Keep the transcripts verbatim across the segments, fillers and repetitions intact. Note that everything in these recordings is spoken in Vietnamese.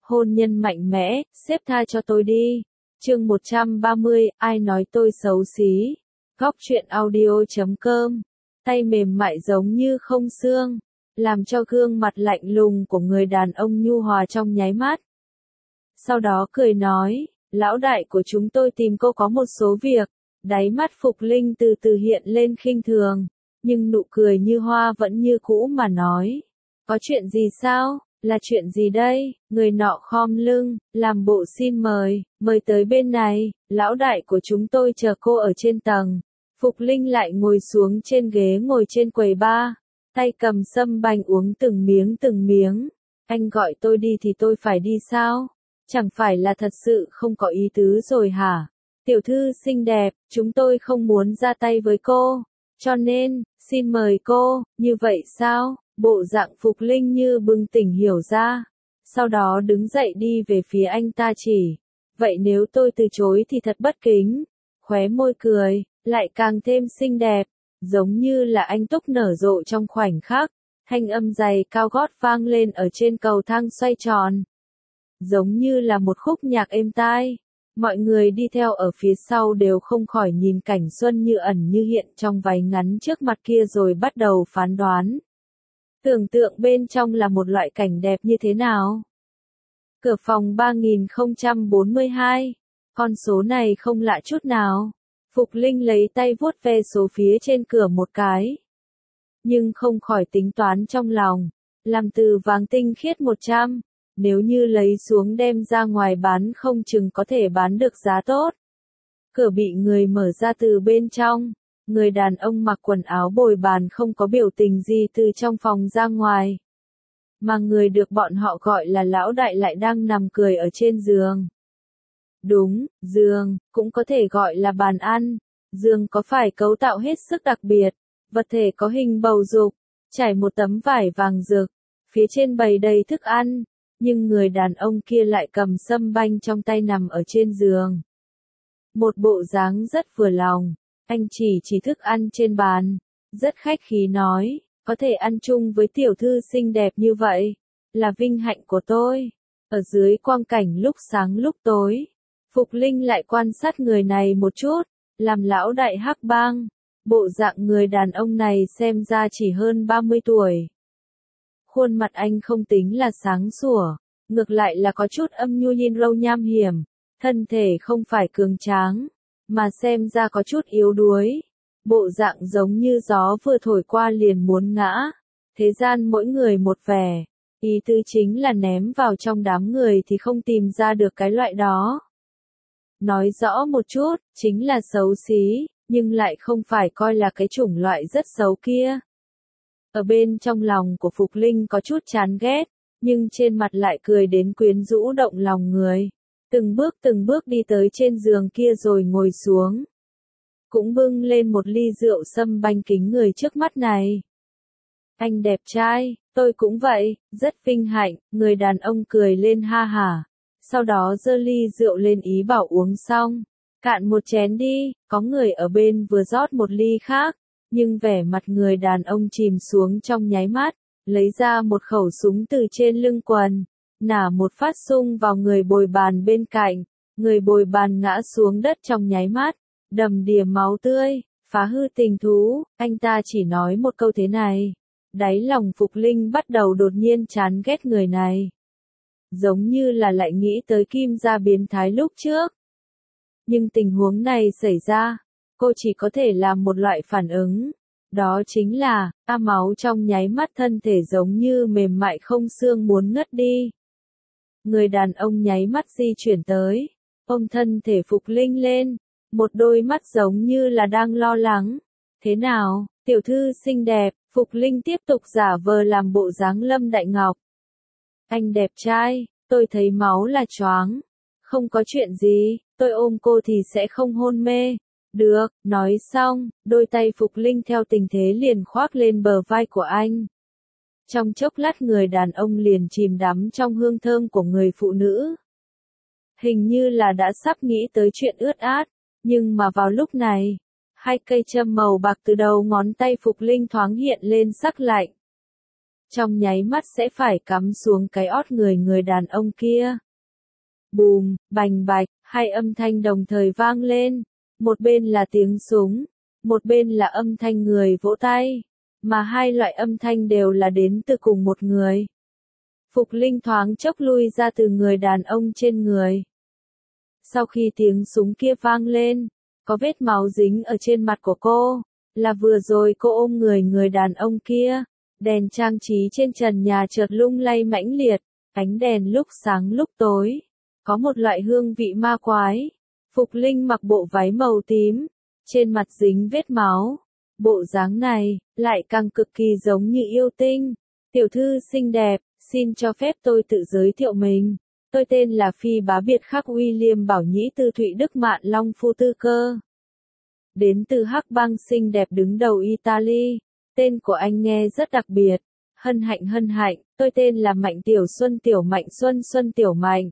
hôn nhân mạnh mẽ, xếp tha cho tôi đi. Chương một trăm ba mươi, ai nói tôi xấu xí. Góc truyện audio chấm com. Tay mềm mại giống như không xương, làm cho gương mặt lạnh lùng của người đàn ông nhu hòa trong nháy mắt. Sau đó cười nói, lão đại của chúng tôi tìm cô có một số việc. Đáy mắt Phục Linh từ từ hiện lên khinh thường, nhưng nụ cười như hoa vẫn như cũ mà nói. Có chuyện gì sao? Là chuyện gì đây? Người nọ khom lưng, làm bộ xin mời, mời tới bên này, lão đại của chúng tôi chờ cô ở trên tầng. Phục Linh lại ngồi xuống trên ghế ngồi trên quầy bar, tay cầm sâm banh uống từng miếng từng miếng. Anh gọi tôi đi thì tôi phải đi sao? Chẳng phải là thật sự không có ý tứ rồi hả? Tiểu thư xinh đẹp, chúng tôi không muốn ra tay với cô, cho nên, xin mời cô, như vậy sao? Bộ dạng Phục Linh như bừng tỉnh hiểu ra, sau đó đứng dậy đi về phía anh ta chỉ, vậy nếu tôi từ chối thì thật bất kính, khóe môi cười, lại càng thêm xinh đẹp, giống như là anh túc nở rộ trong khoảnh khắc, thanh âm giày cao gót vang lên ở trên cầu thang xoay tròn, giống như là một khúc nhạc êm tai. Mọi người đi theo ở phía sau đều không khỏi nhìn cảnh xuân như ẩn như hiện trong váy ngắn trước mặt kia rồi bắt đầu phán đoán. Tưởng tượng bên trong là một loại cảnh đẹp như thế nào? Cửa phòng ba nghìn không trăm bốn mươi hai. Con số này không lạ chút nào. Phục Linh lấy tay vuốt ve số phía trên cửa một cái. Nhưng không khỏi tính toán trong lòng. Làm từ vàng tinh khiết một trăm. Nếu như lấy xuống đem ra ngoài bán không chừng có thể bán được giá tốt. Cửa bị người mở ra từ bên trong. Người đàn ông mặc quần áo bồi bàn không có biểu tình gì từ trong phòng ra ngoài. Mà người được bọn họ gọi là lão đại lại đang nằm cười ở trên giường. Đúng, giường, cũng có thể gọi là bàn ăn. Giường có phải cấu tạo hết sức đặc biệt. Vật thể có hình bầu dục, trải một tấm vải vàng rực. Phía trên bày đầy thức ăn. Nhưng người đàn ông kia lại cầm sâm banh trong tay nằm ở trên giường. Một bộ dáng rất vừa lòng. Anh chỉ chỉ thức ăn trên bàn, rất khách khí nói, có thể ăn chung với tiểu thư xinh đẹp như vậy, là vinh hạnh của tôi. Ở dưới quang cảnh lúc sáng lúc tối, Phục Linh lại quan sát người này một chút, làm lão đại hắc bang, bộ dạng người đàn ông này xem ra chỉ hơn ba mươi tuổi. Khuôn mặt anh không tính là sáng sủa, ngược lại là có chút âm nhu nhìn râu nham hiểm, thân thể không phải cường tráng. Mà xem ra có chút yếu đuối, bộ dạng giống như gió vừa thổi qua liền muốn ngã, thế gian mỗi người một vẻ, ý tứ chính là ném vào trong đám người thì không tìm ra được cái loại đó. Nói rõ một chút, chính là xấu xí, nhưng lại không phải coi là cái chủng loại rất xấu kia. Ở bên trong lòng của Phục Linh có chút chán ghét, nhưng trên mặt lại cười đến quyến rũ động lòng người. Từng bước từng bước đi tới trên giường kia rồi ngồi xuống. Cũng bưng lên một ly rượu sâm banh kính người trước mắt này. Anh đẹp trai, tôi cũng vậy, rất vinh hạnh, người đàn ông cười lên ha hả. Sau đó giơ ly rượu lên ý bảo uống xong. Cạn một chén đi, có người ở bên vừa rót một ly khác. Nhưng vẻ mặt người đàn ông chìm xuống trong nháy mắt, lấy ra một khẩu súng từ trên lưng quần. Nả một phát xung vào người bồi bàn bên cạnh, người bồi bàn ngã xuống đất trong nháy mắt, đầm đìa máu tươi, phá hư tình thú, anh ta chỉ nói một câu thế này. Đáy lòng Phục Linh bắt đầu đột nhiên chán ghét người này. Giống như là lại nghĩ tới Kim gia biến thái lúc trước. Nhưng tình huống này xảy ra, cô chỉ có thể làm một loại phản ứng. Đó chính là, a máu trong nháy mắt thân thể giống như mềm mại không xương muốn ngất đi. Người đàn ông nháy mắt di chuyển tới, ôm thân thể Phục Linh lên, một đôi mắt giống như là đang lo lắng. Thế nào, tiểu thư xinh đẹp, Phục Linh tiếp tục giả vờ làm bộ dáng Lâm Đại Ngọc. Anh đẹp trai, tôi thấy máu là choáng. Không có chuyện gì, tôi ôm cô thì sẽ không hôn mê. Được, nói xong, đôi tay Phục Linh theo tình thế liền khoác lên bờ vai của anh. Trong chốc lát người đàn ông liền chìm đắm trong hương thơm của người phụ nữ. Hình như là đã sắp nghĩ tới chuyện ướt át, nhưng mà vào lúc này, hai cây châm màu bạc từ đầu ngón tay Phục Linh thoáng hiện lên sắc lạnh. trong nháy mắt sẽ phải cắm xuống cái ót người người đàn ông kia. Bùm, bành bạch, hai âm thanh đồng thời vang lên, một bên là tiếng súng, một bên là âm thanh người vỗ tay, mà hai loại âm thanh đều là đến từ cùng một người. Phục Linh thoáng chốc lui ra từ người đàn ông trên người. Sau khi tiếng súng kia vang lên, có vết máu dính ở trên mặt của cô, là vừa rồi cô ôm người người đàn ông kia. Đèn trang trí trên trần nhà chợt lung lay mãnh liệt, ánh đèn lúc sáng lúc tối, có một loại hương vị ma quái. Phục Linh mặc bộ váy màu tím, trên mặt dính vết máu, bộ dáng này lại càng cực kỳ giống như yêu tinh. Tiểu thư xinh đẹp, xin cho phép tôi tự giới thiệu mình. Tôi tên là Phi Bá Biệt Khắc William Bảo Nhĩ từ Thụy Đức Mạn Long Phu Tư Cơ. Đến từ Hắc bang xinh đẹp đứng đầu Italy. Tên của anh nghe rất đặc biệt. Hân hạnh hân hạnh, tôi tên là Mạnh Tiểu Xuân Tiểu Mạnh Xuân Xuân Tiểu Mạnh.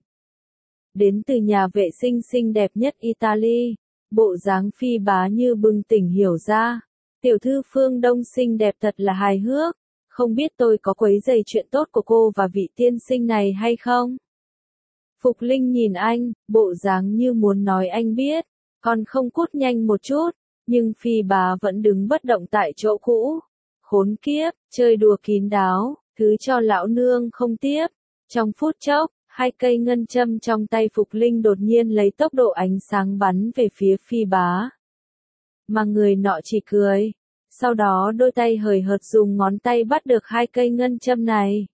Đến từ nhà vệ sinh xinh đẹp nhất Italy. Bộ dáng Phi Bá như bừng tỉnh hiểu ra. Tiểu thư Phương Đông xinh đẹp thật là hài hước. Không biết tôi có quấy rầy chuyện tốt của cô và vị tiên sinh này hay không? Phục Linh nhìn anh, bộ dáng như muốn nói anh biết, còn không cút nhanh một chút, nhưng Phi Bá vẫn đứng bất động tại chỗ cũ. Khốn kiếp, chơi đùa kín đáo, thứ cho lão nương không tiếp. Trong phút chốc, hai cây ngân châm trong tay Phục Linh đột nhiên lấy tốc độ ánh sáng bắn về phía Phi Bá. Mà người nọ chỉ cười, sau đó đôi tay hời hợt dùng ngón tay bắt được hai cây ngân châm này.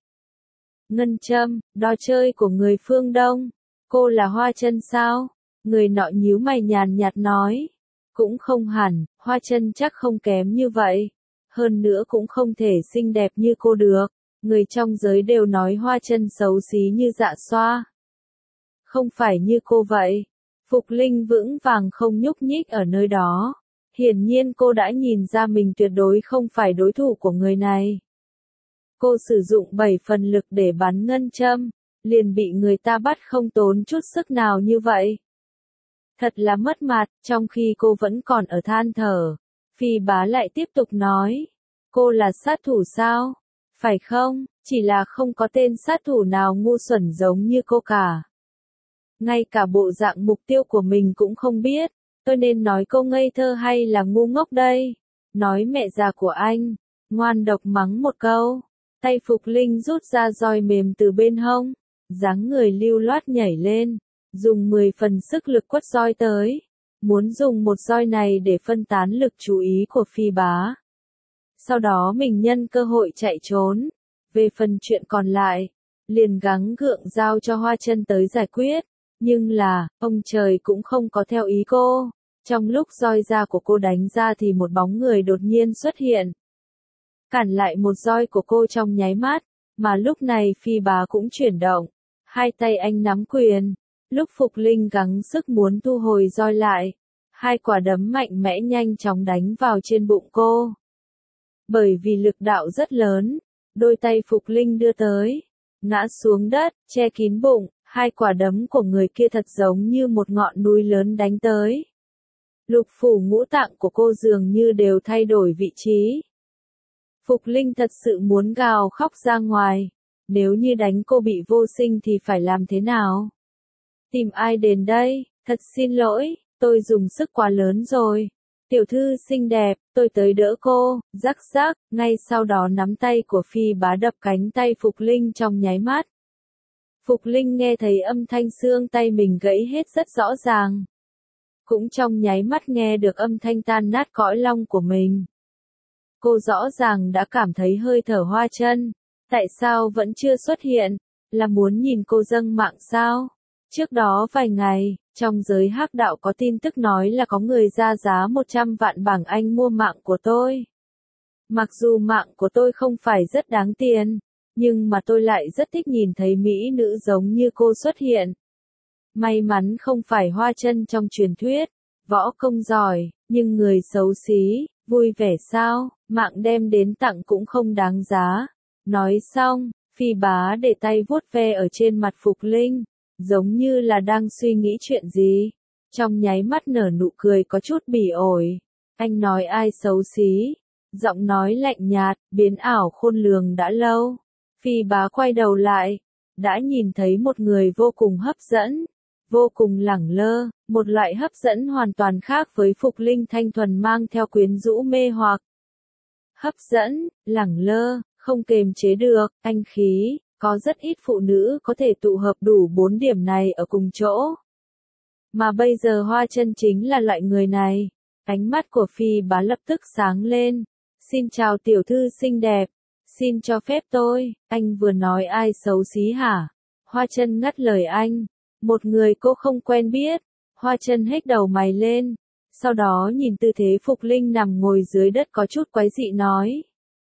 Ngân châm, đò chơi của người phương Đông. Cô là Hoa Chân sao? Người nọ nhíu mày nhàn nhạt nói. Cũng không hẳn, Hoa Chân chắc không kém như vậy. Hơn nữa cũng không thể xinh đẹp như cô được. Người trong giới đều nói Hoa Chân xấu xí như Dạ Xoa. Không phải như cô vậy. Phục Linh vững vàng không nhúc nhích ở nơi đó. Hiển nhiên cô đã nhìn ra mình tuyệt đối không phải đối thủ của người này. Cô sử dụng bảy phần lực để bắn ngân châm, liền bị người ta bắt không tốn chút sức nào như vậy. Thật là mất mặt, trong khi cô vẫn còn ở than thở. Phi Bá lại tiếp tục nói, cô là sát thủ sao? Phải không? Chỉ là không có tên sát thủ nào ngu xuẩn giống như cô cả. Ngay cả bộ dạng mục tiêu của mình cũng không biết, tôi nên nói cô ngây thơ hay là ngu ngốc đây? Nói mẹ già của anh, ngoan độc mắng một câu. Tay Phục Linh rút ra roi mềm từ bên hông, dáng người lưu loát nhảy lên, dùng mười phần sức lực quất roi tới, muốn dùng một roi này để phân tán lực chú ý của Phi Bá. Sau đó mình nhân cơ hội chạy trốn, về phần chuyện còn lại, liền gắng gượng giao cho Hoa Chân tới giải quyết, nhưng là, ông trời cũng không có theo ý cô. Trong lúc roi da của cô đánh ra thì một bóng người đột nhiên xuất hiện. Cản lại một roi của cô trong nháy mắt, mà lúc này Phi Bá cũng chuyển động. Hai tay anh nắm quyền, lúc Phục Linh gắng sức muốn thu hồi roi lại. Hai quả đấm mạnh mẽ nhanh chóng đánh vào trên bụng cô. Bởi vì lực đạo rất lớn, đôi tay Phục Linh đưa tới, ngã xuống đất, che kín bụng, hai quả đấm của người kia thật giống như một ngọn núi lớn đánh tới. Lục phủ ngũ tạng của cô dường như đều thay đổi vị trí. Phục Linh thật sự muốn gào khóc ra ngoài. Nếu như đánh cô bị vô sinh thì phải làm thế nào? Tìm ai đến đây? Thật xin lỗi, tôi dùng sức quá lớn rồi. Tiểu thư xinh đẹp, tôi tới đỡ cô. Rắc rắc, ngay sau đó nắm tay của Phi Bá đập cánh tay Phục Linh trong nháy mắt. Phục Linh nghe thấy âm thanh xương tay mình gãy hết rất rõ ràng. Cũng trong nháy mắt nghe được âm thanh tan nát cõi lòng của mình. Cô rõ ràng đã cảm thấy hơi thở Hoa Chân. Tại sao vẫn chưa xuất hiện? Là muốn nhìn cô dâng mạng sao? Trước đó vài ngày, trong giới hắc đạo có tin tức nói là có người ra giá một trăm vạn bảng Anh mua mạng của tôi. Mặc dù mạng của tôi không phải rất đáng tiền, nhưng mà tôi lại rất thích nhìn thấy mỹ nữ giống như cô xuất hiện. May mắn không phải Hoa Chân trong truyền thuyết, võ công giỏi, nhưng người xấu xí, vui vẻ sao, mạng đem đến tặng cũng không đáng giá. Nói xong, Phi Bá để tay vuốt ve ở trên mặt Phục Linh, giống như là đang suy nghĩ chuyện gì. Trong nháy mắt nở nụ cười có chút bỉ ổi. Anh nói ai xấu xí? Giọng nói lạnh nhạt, biến ảo khôn lường đã lâu. Phi bá quay đầu lại, đã nhìn thấy một người vô cùng hấp dẫn, vô cùng lẳng lơ, một loại hấp dẫn hoàn toàn khác với Phục Linh thanh thuần mang theo quyến rũ mê hoặc. Hấp dẫn, lẳng lơ, không kềm chế được, anh khí, có rất ít phụ nữ có thể tụ hợp đủ bốn điểm này ở cùng chỗ. Mà bây giờ Hoa Chân chính là loại người này. Ánh mắt của Phi bá lập tức sáng lên. Xin chào tiểu thư xinh đẹp. Xin cho phép tôi, anh vừa nói ai xấu xí hả? Hoa Chân ngắt lời anh. Một người cô không quen biết. Hoa Chân hếch đầu mày lên. Sau đó nhìn tư thế Phục Linh nằm ngồi dưới đất có chút quái dị nói.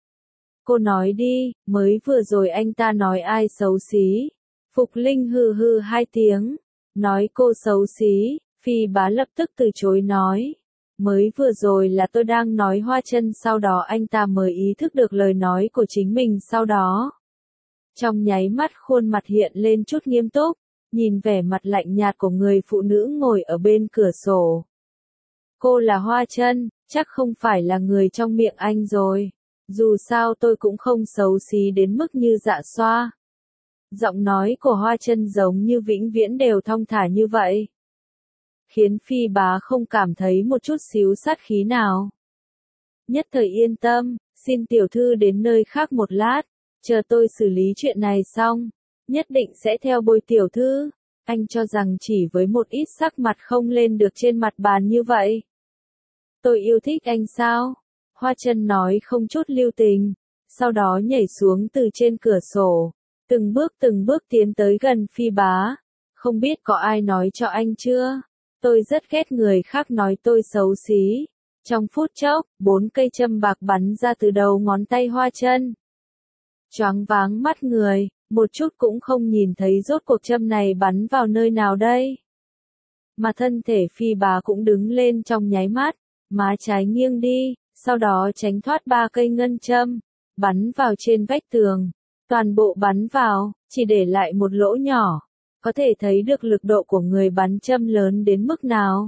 Cô nói đi, mới vừa rồi anh ta nói ai xấu xí. Phục Linh hừ hừ hai tiếng. Nói cô xấu xí, Phi bá lập tức từ chối nói. Mới vừa rồi là tôi đang nói Hoa Chân, sau đó anh ta mới ý thức được lời nói của chính mình sau đó. Trong nháy mắt khuôn mặt hiện lên chút nghiêm túc, nhìn vẻ mặt lạnh nhạt của người phụ nữ ngồi ở bên cửa sổ. Cô là Hoa Chân, chắc không phải là người trong miệng anh rồi. Dù sao tôi cũng không xấu xí đến mức như Dạ Xoa. Giọng nói của Hoa Chân giống như vĩnh viễn đều thong thả như vậy, khiến Phi bá không cảm thấy một chút xíu sát khí nào. Nhất thời yên tâm, xin tiểu thư đến nơi khác một lát, chờ tôi xử lý chuyện này xong, nhất định sẽ theo bồi tiểu thư. Anh cho rằng chỉ với một ít sắc mặt không lên được trên mặt bàn như vậy. Tôi yêu thích anh sao? Hoa Chân nói không chút lưu tình, sau đó nhảy xuống từ trên cửa sổ. Từng bước từng bước tiến tới gần Phi bá. Không biết có ai nói cho anh chưa? Tôi rất ghét người khác nói tôi xấu xí. Trong phút chốc, bốn cây châm bạc bắn ra từ đầu ngón tay Hoa Chân. Choáng váng mắt người, một chút cũng không nhìn thấy rốt cuộc châm này bắn vào nơi nào đây. Mà thân thể Phi bá cũng đứng lên trong nháy mắt, má trái nghiêng đi, sau đó tránh thoát ba cây ngân châm, bắn vào trên vách tường. Toàn bộ bắn vào, chỉ để lại một lỗ nhỏ. Có thể thấy được lực độ của người bắn châm lớn đến mức nào.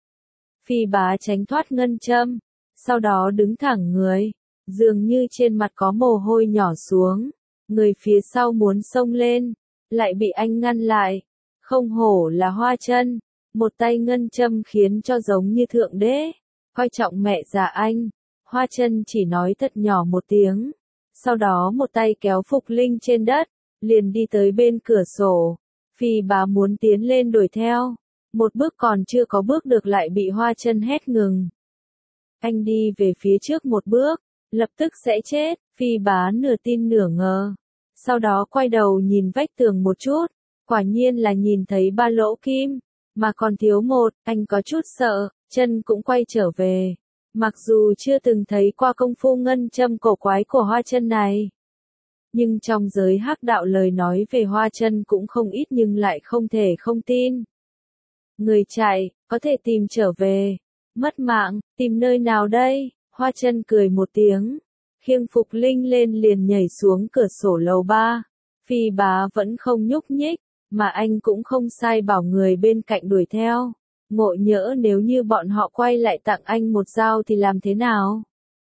Phi bá tránh thoát ngân châm, sau đó đứng thẳng người, dường như trên mặt có mồ hôi nhỏ xuống. Người phía sau muốn xông lên, lại bị anh ngăn lại. Không hổ là Hoa Chân, một tay ngân châm khiến cho giống như thượng đế. Coi trọng mẹ già anh, Hoa Chân chỉ nói thật nhỏ một tiếng. Sau đó một tay kéo Phục Linh trên đất, liền đi tới bên cửa sổ. Phi bá muốn tiến lên đuổi theo. Một bước còn chưa có bước được lại bị Hoa Chân hét ngừng. Anh đi về phía trước một bước, lập tức sẽ chết. Phi bá nửa tin nửa ngờ. Sau đó quay đầu nhìn vách tường một chút. Quả nhiên là nhìn thấy ba lỗ kim. Mà còn thiếu một, anh có chút sợ, chân cũng quay trở về. Mặc dù chưa từng thấy qua công phu ngân châm cổ quái của Hoa Chân này, nhưng trong giới hắc đạo lời nói về Hoa Chân cũng không ít, nhưng lại không thể không tin. Người chạy, có thể tìm trở về. Mất mạng, tìm nơi nào đây? Hoa Chân cười một tiếng, khiêng Phục Linh lên liền nhảy xuống cửa sổ lầu ba. Phi bá vẫn không nhúc nhích, mà anh cũng không sai bảo người bên cạnh đuổi theo. Ngộ nhỡ nếu như bọn họ quay lại tặng anh một dao thì làm thế nào?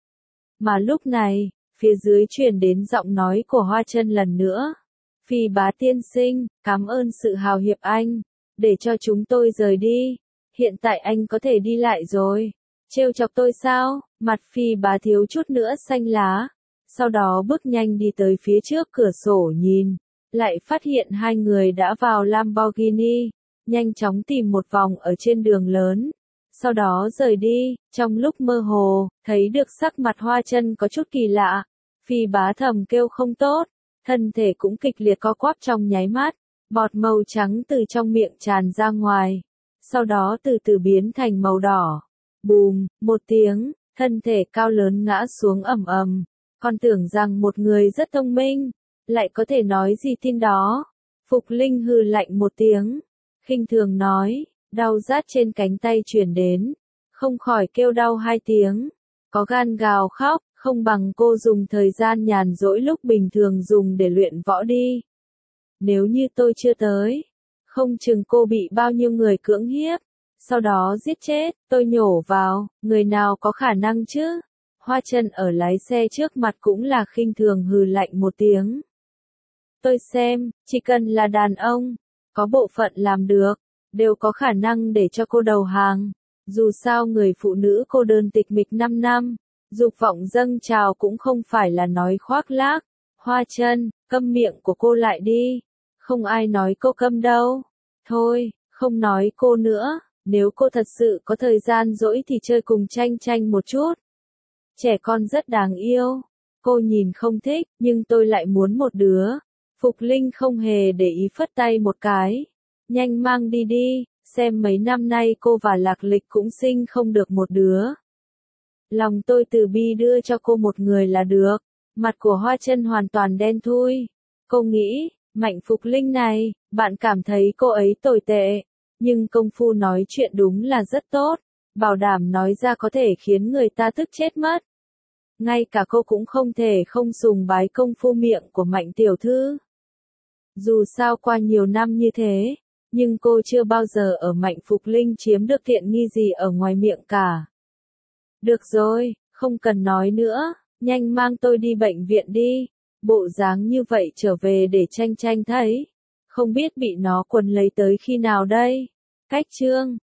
Mà lúc này, phía dưới truyền đến giọng nói của Hoa Chân lần nữa. Phi bá tiên sinh, cảm ơn sự hào hiệp anh, để cho chúng tôi rời đi. Hiện tại anh có thể đi lại rồi. Trêu chọc tôi sao? Mặt Phi bá thiếu chút nữa xanh lá. Sau đó bước nhanh đi tới phía trước cửa sổ nhìn, lại phát hiện hai người đã vào Lamborghini. Nhanh chóng tìm một vòng ở trên đường lớn, sau đó rời đi. Trong lúc mơ hồ, thấy được sắc mặt Hoa Chân có chút kỳ lạ. Phi bá thầm kêu không tốt, thân thể cũng kịch liệt co quắp trong nháy mắt, bọt màu trắng từ trong miệng tràn ra ngoài, sau đó từ từ biến thành màu đỏ. Bùm, một tiếng, thân thể cao lớn ngã xuống ầm ầm. Còn tưởng rằng một người rất thông minh, lại có thể nói gì tin đó. Phục Linh hừ lạnh một tiếng, khinh thường nói, đau rát trên cánh tay truyền đến, không khỏi kêu đau hai tiếng, có gan gào khóc, không bằng cô dùng thời gian nhàn rỗi lúc bình thường dùng để luyện võ đi. Nếu như tôi chưa tới, không chừng cô bị bao nhiêu người cưỡng hiếp, sau đó giết chết, tôi nhổ vào, người nào có khả năng chứ? Hoa Chân ở lái xe trước mặt cũng là khinh thường hừ lạnh một tiếng. Tôi xem, chỉ cần là đàn ông, có bộ phận làm được, đều có khả năng để cho cô đầu hàng. Dù sao người phụ nữ cô đơn tịch mịch năm năm, dục vọng dâng trào cũng không phải là nói khoác lác. Hoa Chân, câm miệng của cô lại đi. Không ai nói cô câm đâu. Thôi, không nói cô nữa, nếu cô thật sự có thời gian rỗi thì chơi cùng Tranh Tranh một chút. Trẻ con rất đáng yêu. Cô nhìn không thích, nhưng tôi lại muốn một đứa. Phục Linh không hề để ý phất tay một cái. Nhanh mang đi đi, xem mấy năm nay cô và Lạc Lịch cũng sinh không được một đứa. Lòng tôi từ bi đưa cho cô một người là được. Mặt của Hoa Chân hoàn toàn đen thui. Cô nghĩ, Mạnh Phục Linh này, bạn cảm thấy cô ấy tồi tệ. Nhưng công phu nói chuyện đúng là rất tốt. Bảo đảm nói ra có thể khiến người ta tức chết mất. Ngay cả cô cũng không thể không sùng bái công phu miệng của Mạnh tiểu thư. Dù sao qua nhiều năm như thế, nhưng cô chưa bao giờ ở Mạnh Phục Linh chiếm được tiện nghi gì ở ngoài miệng cả. Được rồi, không cần nói nữa, nhanh mang tôi đi bệnh viện đi. Bộ dáng như vậy trở về để Tranh Tranh thấy. Không biết bị nó quấn lấy tới khi nào đây. Cách chương